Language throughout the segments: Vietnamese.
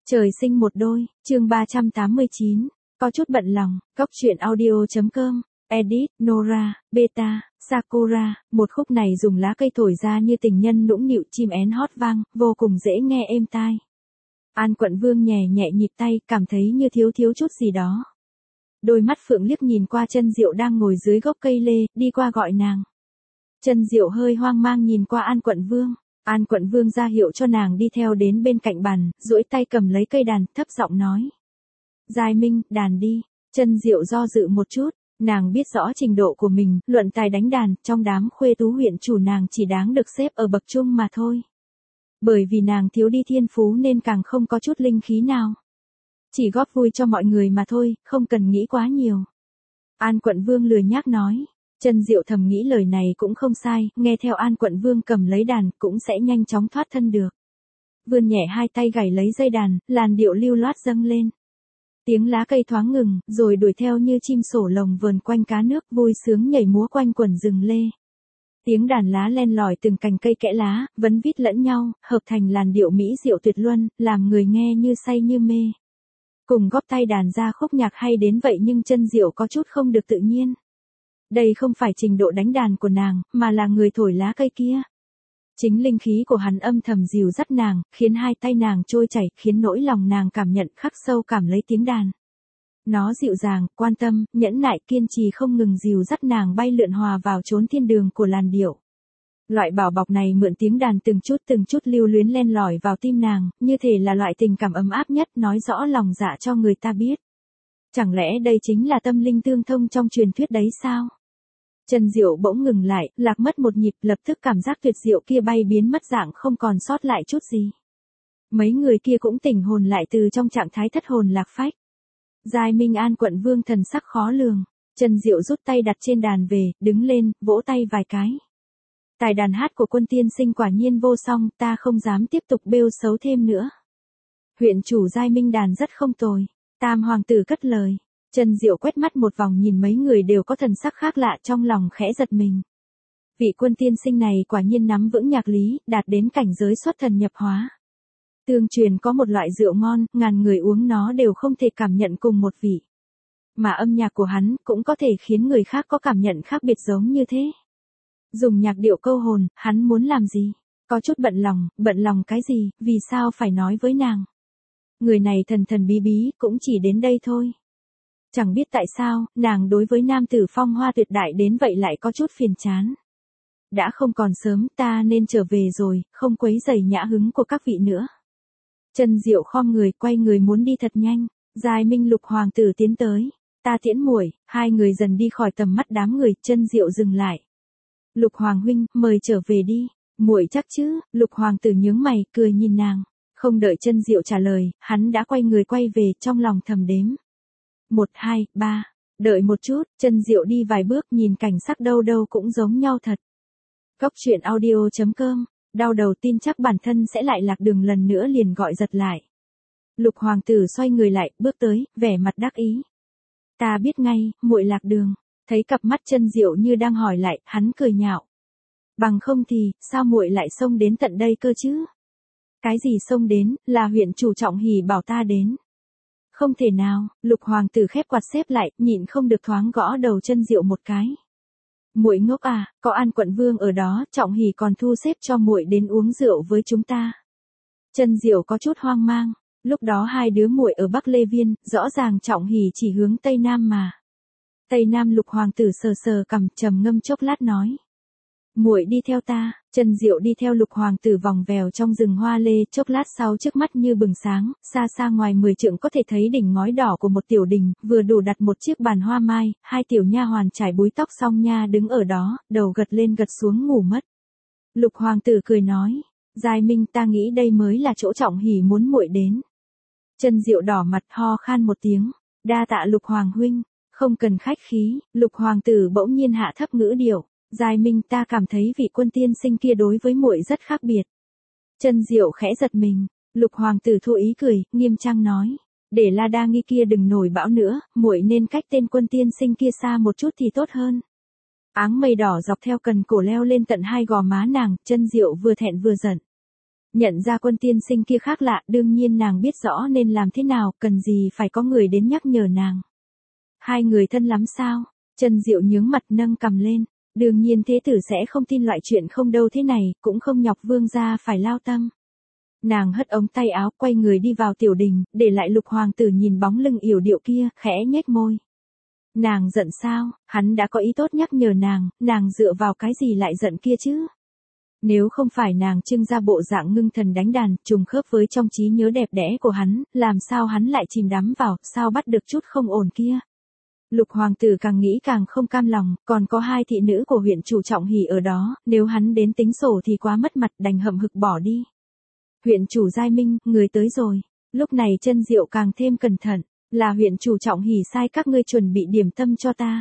Trời sinh một đôi, chương 389, có chút bận lòng, góc truyện audio.com, edit, Nora, Beta, Sakura, một khúc này dùng lá cây thổi ra như tình nhân nũng nịu chim én hót vang, vô cùng dễ nghe êm tai. An Quận Vương nhẹ nhẹ nhịp tay, cảm thấy như thiếu chút gì đó. Đôi mắt phượng liếc nhìn qua Chân Diệu đang ngồi dưới gốc cây lê, đi qua gọi nàng. Chân Diệu hơi hoang mang nhìn qua An Quận Vương. An Quận Vương ra hiệu cho nàng đi theo đến bên cạnh bàn, duỗi tay cầm lấy cây đàn, thấp giọng nói. Giai Minh, đàn đi. Chân Diệu do dự một chút, nàng biết rõ trình độ của mình, luận tài đánh đàn, trong đám khuê tú huyện chủ nàng chỉ đáng được xếp ở bậc trung mà thôi. Bởi vì nàng thiếu đi thiên phú nên càng không có chút linh khí nào. Chỉ góp vui cho mọi người mà thôi, không cần nghĩ quá nhiều. An Quận Vương lười nhác nói. Chân Diệu thầm nghĩ lời này cũng không sai, nghe theo An Quận Vương cầm lấy đàn cũng sẽ nhanh chóng thoát thân được. Vươn nhẹ hai tay gảy lấy dây đàn, làn điệu lưu loát dâng lên. Tiếng lá cây thoáng ngừng, rồi đuổi theo như chim sổ lồng vờn quanh cá nước vui sướng nhảy múa quanh quần rừng lê. Tiếng đàn lá len lỏi từng cành cây kẽ lá, vấn vít lẫn nhau, hợp thành làn điệu mỹ diệu tuyệt luân, làm người nghe như say như mê. Cùng góp tay đàn ra khúc nhạc hay đến vậy nhưng Chân Diệu có chút không được tự nhiên. Đây không phải trình độ đánh đàn của nàng, mà là người thổi lá cây kia. Chính linh khí của hắn âm thầm dìu dắt nàng, khiến hai tay nàng trôi chảy, khiến nỗi lòng nàng cảm nhận khắc sâu cảm lấy tiếng đàn. Nó dịu dàng, quan tâm, nhẫn nại kiên trì không ngừng dìu dắt nàng bay lượn hòa vào chốn thiên đường của làn điệu. Loại bảo bọc này mượn tiếng đàn từng chút lưu luyến len lỏi vào tim nàng, như thể là loại tình cảm ấm áp nhất nói rõ lòng dạ cho người ta biết. Chẳng lẽ đây chính là tâm linh tương thông trong truyền thuyết đấy sao? Chân Diệu bỗng ngừng lại, lạc mất một nhịp, lập tức cảm giác tuyệt diệu kia bay biến mất dạng không còn sót lại chút gì. Mấy người kia cũng tỉnh hồn lại từ trong trạng thái thất hồn lạc phách. Giai Minh An Quận Vương thần sắc khó lường. Chân Diệu rút tay đặt trên đàn về, đứng lên, vỗ tay vài cái. Tài đàn hát của Quân tiên sinh quả nhiên vô song, ta không dám tiếp tục bêu xấu thêm nữa. Huyện chủ Giai Minh đàn rất không tồi. Tam hoàng tử cất lời. Chân Diệu quét mắt một vòng nhìn mấy người đều có thần sắc khác lạ, trong lòng khẽ giật mình. Vị Quân tiên sinh này quả nhiên nắm vững nhạc lý, đạt đến cảnh giới xuất thần nhập hóa. Tương truyền có một loại rượu ngon, ngàn người uống nó đều không thể cảm nhận cùng một vị. Mà âm nhạc của hắn cũng có thể khiến người khác có cảm nhận khác biệt giống như thế. Dùng nhạc điệu câu hồn, hắn muốn làm gì? Có chút bận lòng cái gì, vì sao phải nói với nàng? Người này thần bí cũng chỉ đến đây thôi. Chẳng biết tại sao, nàng đối với nam tử phong hoa tuyệt đại đến vậy lại có chút phiền chán. Đã không còn sớm, ta nên trở về rồi, không quấy rầy nhã hứng của các vị nữa. Chân Diệu khom người, quay người muốn đi thật nhanh. Giai Minh Lục hoàng tử tiến tới. Ta tiễn muội. Hai người dần đi khỏi tầm mắt đám người. Chân Diệu dừng lại. Lục hoàng huynh, mời trở về đi. Muội chắc chứ? Lục hoàng tử nhướng mày, cười nhìn nàng. Không đợi Chân Diệu trả lời, hắn đã quay người quay về, trong lòng thầm đếm. 1, 2, 3. Đợi một chút, Chân Diệu đi vài bước, nhìn cảnh sắc đâu cũng giống nhau thật. Góc truyện audio.com, đau đầu tin chắc bản thân sẽ lại lạc đường lần nữa liền gọi giật lại. Lục hoàng tử xoay người lại, bước tới, vẻ mặt đắc ý. Ta biết ngay, muội lạc đường. Thấy cặp mắt Chân Diệu như đang hỏi lại, hắn cười nhạo. Bằng không thì, sao muội lại xông đến tận đây cơ chứ? Cái gì xông đến, là huyện chủ Trọng Hỉ bảo ta đến. Không thể nào, Lục hoàng tử khép quạt xếp lại, nhịn không được thoáng gõ đầu Chân Diệu một cái. Muội ngốc à, có An Quận Vương ở đó, Trọng Hỉ còn thu xếp cho muội đến uống rượu với chúng ta. Chân Diệu có chút hoang mang, lúc đó hai đứa muội ở Bắc Lê Viên, rõ ràng Trọng Hỉ chỉ hướng Tây Nam mà. Tây Nam Lục hoàng tử sờ cằm, trầm ngâm chốc lát nói. Muội đi theo ta. Chân Diệu đi theo Lục hoàng tử vòng vèo trong rừng hoa lê, chốc lát sau trước mắt như bừng sáng, xa ngoài 10 trượng có thể thấy đỉnh ngói đỏ của một tiểu đình, vừa đủ đặt một chiếc bàn hoa mai, hai tiểu nha hoàn trải búi tóc song nha đứng ở đó, đầu gật lên gật xuống ngủ mất. Lục hoàng tử cười nói, Giai Minh, ta nghĩ đây mới là chỗ Trọng Hỉ muốn muội đến. Chân Diệu đỏ mặt ho khan một tiếng, đa tạ Lục hoàng huynh, không cần khách khí. Lục hoàng tử bỗng nhiên hạ thấp ngữ điệu. Giai Minh, ta cảm thấy vị Quân tiên sinh kia đối với muội rất khác biệt. Chân Diệu khẽ giật mình. Lục hoàng tử thu ý cười, nghiêm trang nói, để La Đa Nghi kia đừng nổi bão nữa, muội nên cách tên Quân tiên sinh kia xa một chút thì tốt hơn. Áng mây đỏ dọc theo cần cổ leo lên tận hai gò má nàng, Chân Diệu vừa thẹn vừa giận. Nhận ra Quân tiên sinh kia khác lạ, đương nhiên nàng biết rõ nên làm thế nào, cần gì phải có người đến nhắc nhở nàng. Hai người thân lắm sao? Chân Diệu nhướng mặt nâng cằm lên. Đương nhiên thế tử sẽ không tin loại chuyện không đâu thế này, cũng không nhọc vương gia phải lao tâm. Nàng hất ống tay áo quay người đi vào tiểu đình, để lại Lục hoàng tử nhìn bóng lưng yểu điệu kia, khẽ nhếch môi. Nàng giận sao, hắn đã có ý tốt nhắc nhở nàng dựa vào cái gì lại giận kia chứ? Nếu không phải nàng trưng ra bộ dạng ngưng thần đánh đàn, trùng khớp với trong trí nhớ đẹp đẽ của hắn, làm sao hắn lại chìm đắm vào, sao bắt được chút không ổn kia? Lục hoàng tử càng nghĩ càng không cam lòng, còn có hai thị nữ của huyện chủ Trọng Hỷ ở đó, nếu hắn đến tính sổ thì quá mất mặt, đành hậm hực bỏ đi. Huyện chủ Giai Minh, người tới rồi. Lúc này Chân Diệu càng thêm cẩn thận, là huyện chủ Trọng Hỷ sai các ngươi chuẩn bị điểm tâm cho ta.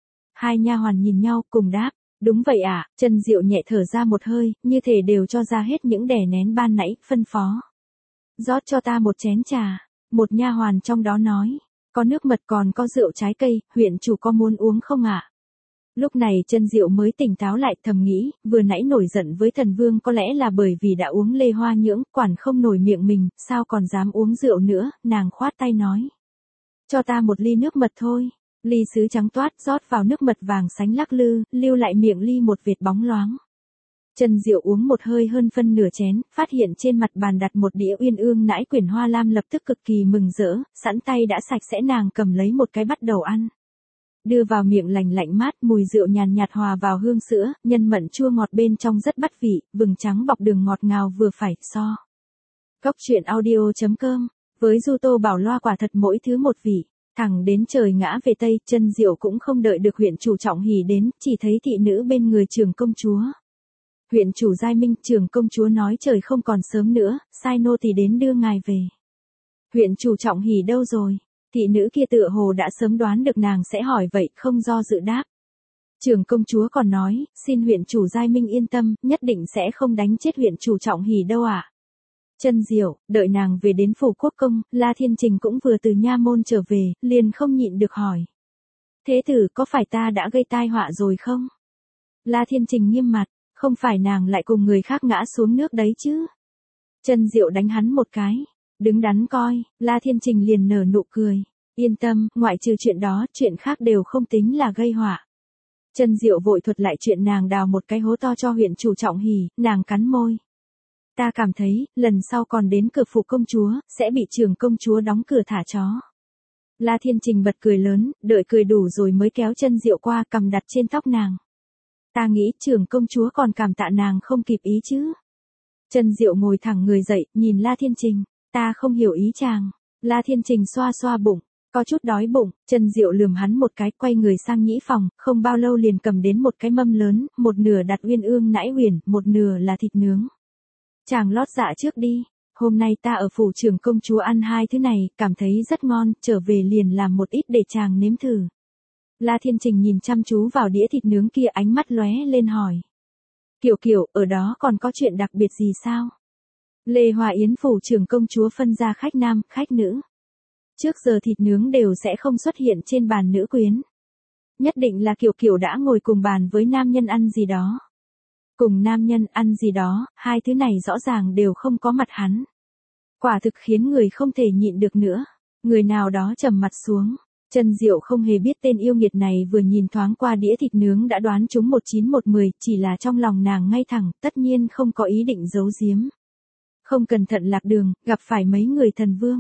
Hai nha hoàn nhìn nhau cùng đáp, đúng vậy ạ. Chân Diệu nhẹ thở ra một hơi, như thể đều cho ra hết những đè nén ban nãy, phân phó. Rót cho ta một chén trà. Một nha hoàn trong đó nói, có nước mật còn có rượu trái cây, huyện chủ có muốn uống không ạ? Lúc này Chân Diệu mới tỉnh táo lại, thầm nghĩ, vừa nãy nổi giận với thần vương có lẽ là bởi vì đã uống lê hoa nhưỡng, quản không nổi miệng mình, sao còn dám uống rượu nữa, nàng khoát tay nói. Cho ta một ly nước mật thôi. Ly sứ trắng toát rót vào nước mật vàng sánh lắc lư, lưu lại miệng ly một vệt bóng loáng. Chân Diệu uống một hơi hơn phân nửa chén, phát hiện trên mặt bàn đặt một đĩa uyên ương nãi quyển hoa lam, lập tức cực kỳ mừng rỡ, sẵn tay đã sạch sẽ, nàng cầm lấy một cái bắt đầu ăn. Đưa vào miệng lành lạnh mát, mùi rượu nhàn nhạt hòa vào hương sữa, nhân mận chua ngọt bên trong rất bắt vị, vừng trắng bọc đường ngọt ngào vừa phải, so. Cốc truyện audio.com, với Du Tô Bảo loa quả thật mỗi thứ một vị. Thẳng đến trời ngã về Tây, Chân Diệu cũng không đợi được huyện chủ Trọng Hỷ đến, chỉ thấy thị nữ bên người trưởng công chúa. Huyện chủ Giai Minh, trưởng công chúa nói trời không còn sớm nữa, sai nô tỳ đến đưa ngài về. Huyện chủ Trọng Hỷ đâu rồi? Thị nữ kia tựa hồ đã sớm đoán được nàng sẽ hỏi vậy, không do dự đáp. Trưởng công chúa còn nói, xin huyện chủ Giai Minh yên tâm, nhất định sẽ không đánh chết huyện chủ Trọng Hỷ đâu ạ. Chân Diệu, đợi nàng về đến phủ quốc công, La Thiên Trình cũng vừa từ nha môn trở về, liền không nhịn được hỏi. Thế tử, có phải ta đã gây tai họa rồi không? La Thiên Trình nghiêm mặt, không phải nàng lại cùng người khác ngã xuống nước đấy chứ? Chân Diệu đánh hắn một cái, đứng đắn coi, La Thiên Trình liền nở nụ cười. Yên tâm, ngoại trừ chuyện đó, chuyện khác đều không tính là gây họa. Chân Diệu vội thuật lại chuyện nàng đào một cái hố to cho huyện chủ Trọng Hỷ, nàng cắn môi. Ta cảm thấy, lần sau còn đến cửa phủ công chúa, sẽ bị trưởng công chúa đóng cửa thả chó. La Thiên Trình bật cười lớn, đợi cười đủ rồi mới kéo Chân Diệu qua, cầm đặt trên tóc nàng. Ta nghĩ trưởng công chúa còn cảm tạ nàng không kịp ý chứ. Chân Diệu ngồi thẳng người dậy, nhìn La Thiên Trình, ta không hiểu ý chàng. La Thiên Trình xoa xoa bụng, có chút đói bụng. Chân Diệu lườm hắn một cái, quay người sang nhĩ phòng, không bao lâu liền cầm đến một cái mâm lớn, một nửa đặt uyên ương nãi huyền, một nửa là thịt nướng. Chàng lót dạ trước đi, hôm nay ta ở phủ trưởng công chúa ăn hai thứ này, cảm thấy rất ngon, trở về liền làm một ít để chàng nếm thử. La Thiên Trình nhìn chăm chú vào đĩa thịt nướng kia, ánh mắt lóe lên hỏi. Kiều, ở đó còn có chuyện đặc biệt gì sao? Lê Hoa Yến phủ trưởng công chúa phân ra khách nam, khách nữ. Trước giờ thịt nướng đều sẽ không xuất hiện trên bàn nữ quyến. Nhất định là Kiều đã ngồi cùng bàn với nam nhân ăn gì đó. Cùng nam nhân ăn gì đó, hai thứ này rõ ràng đều không có mặt hắn. Quả thực khiến người không thể nhịn được nữa. Người nào đó trầm mặt xuống. Chân Diệu không hề biết tên yêu nghiệt này vừa nhìn thoáng qua đĩa thịt nướng đã đoán trúng 19-10, chỉ là trong lòng nàng ngay thẳng, tất nhiên không có ý định giấu giếm. Không cẩn thận lạc đường, gặp phải mấy người thần vương.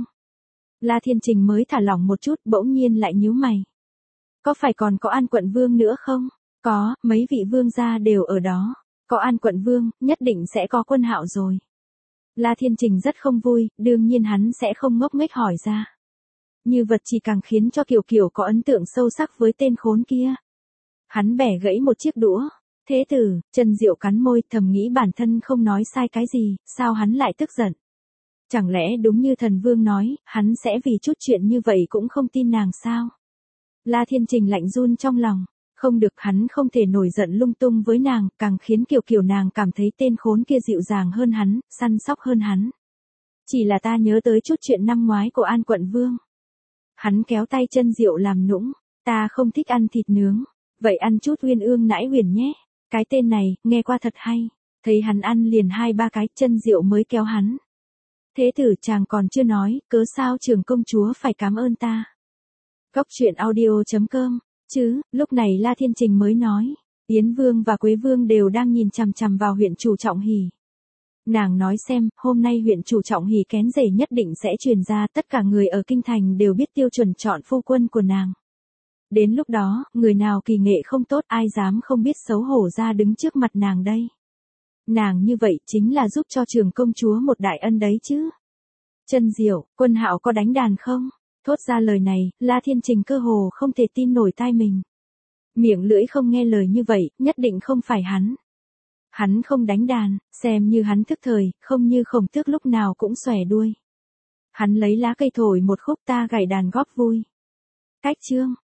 La Thiên Trình mới thả lỏng một chút, bỗng nhiên lại nhíu mày. Có phải còn có An quận vương nữa không? Có, mấy vị vương gia đều ở đó. Có An quận vương, nhất định sẽ có Quân Hạo rồi. La Thiên Trình rất không vui, đương nhiên hắn sẽ không ngốc nghếch hỏi ra. Như vật chỉ càng khiến cho Kiều có ấn tượng sâu sắc với tên khốn kia. Hắn bẻ gãy một chiếc đũa. Thế tử, Chân Diệu cắn môi, thầm nghĩ bản thân không nói sai cái gì, sao hắn lại tức giận. Chẳng lẽ đúng như thần vương nói, hắn sẽ vì chút chuyện như vậy cũng không tin nàng sao? La Thiên Trình lạnh run trong lòng. Không được, hắn không thể nổi giận lung tung với nàng, càng khiến Kiều nàng cảm thấy tên khốn kia dịu dàng hơn hắn, săn sóc hơn hắn. Chỉ là ta nhớ tới chút chuyện năm ngoái của An quận vương. Hắn kéo tay Chân Diệu làm nũng, ta không thích ăn thịt nướng, vậy ăn chút uyên ương nãi huyền nhé. Cái tên này, nghe qua thật hay. Thấy hắn ăn liền 2-3 cái, Chân Diệu mới kéo hắn. Thế tử chàng còn chưa nói, cớ sao trưởng công chúa phải cảm ơn ta. Góc truyện audio.com, chứ, lúc này La Thiên Trình mới nói. Yến Vương và Quế Vương đều đang nhìn chằm chằm vào huyện chủ Trọng Hỷ. Nàng nói xem, hôm nay huyện chủ Trọng Hỷ kén rể nhất định sẽ truyền ra, tất cả người ở kinh thành đều biết tiêu chuẩn chọn phu quân của nàng. Đến lúc đó, người nào kỳ nghệ không tốt ai dám không biết xấu hổ ra đứng trước mặt nàng đây. Nàng như vậy chính là giúp cho trưởng công chúa một đại ân đấy chứ. Chân Diệu, Quân Hạo có đánh đàn không? Thốt ra lời này, La Thiên Trình cơ hồ không thể tin nổi tai mình. Miệng lưỡi không nghe lời như vậy, nhất định không phải hắn. Hắn không đánh đàn, xem như hắn thức thời, không như Khổng Tước lúc nào cũng xòe đuôi. Hắn lấy lá cây thổi một khúc, ta gảy đàn góp vui. Cách chương.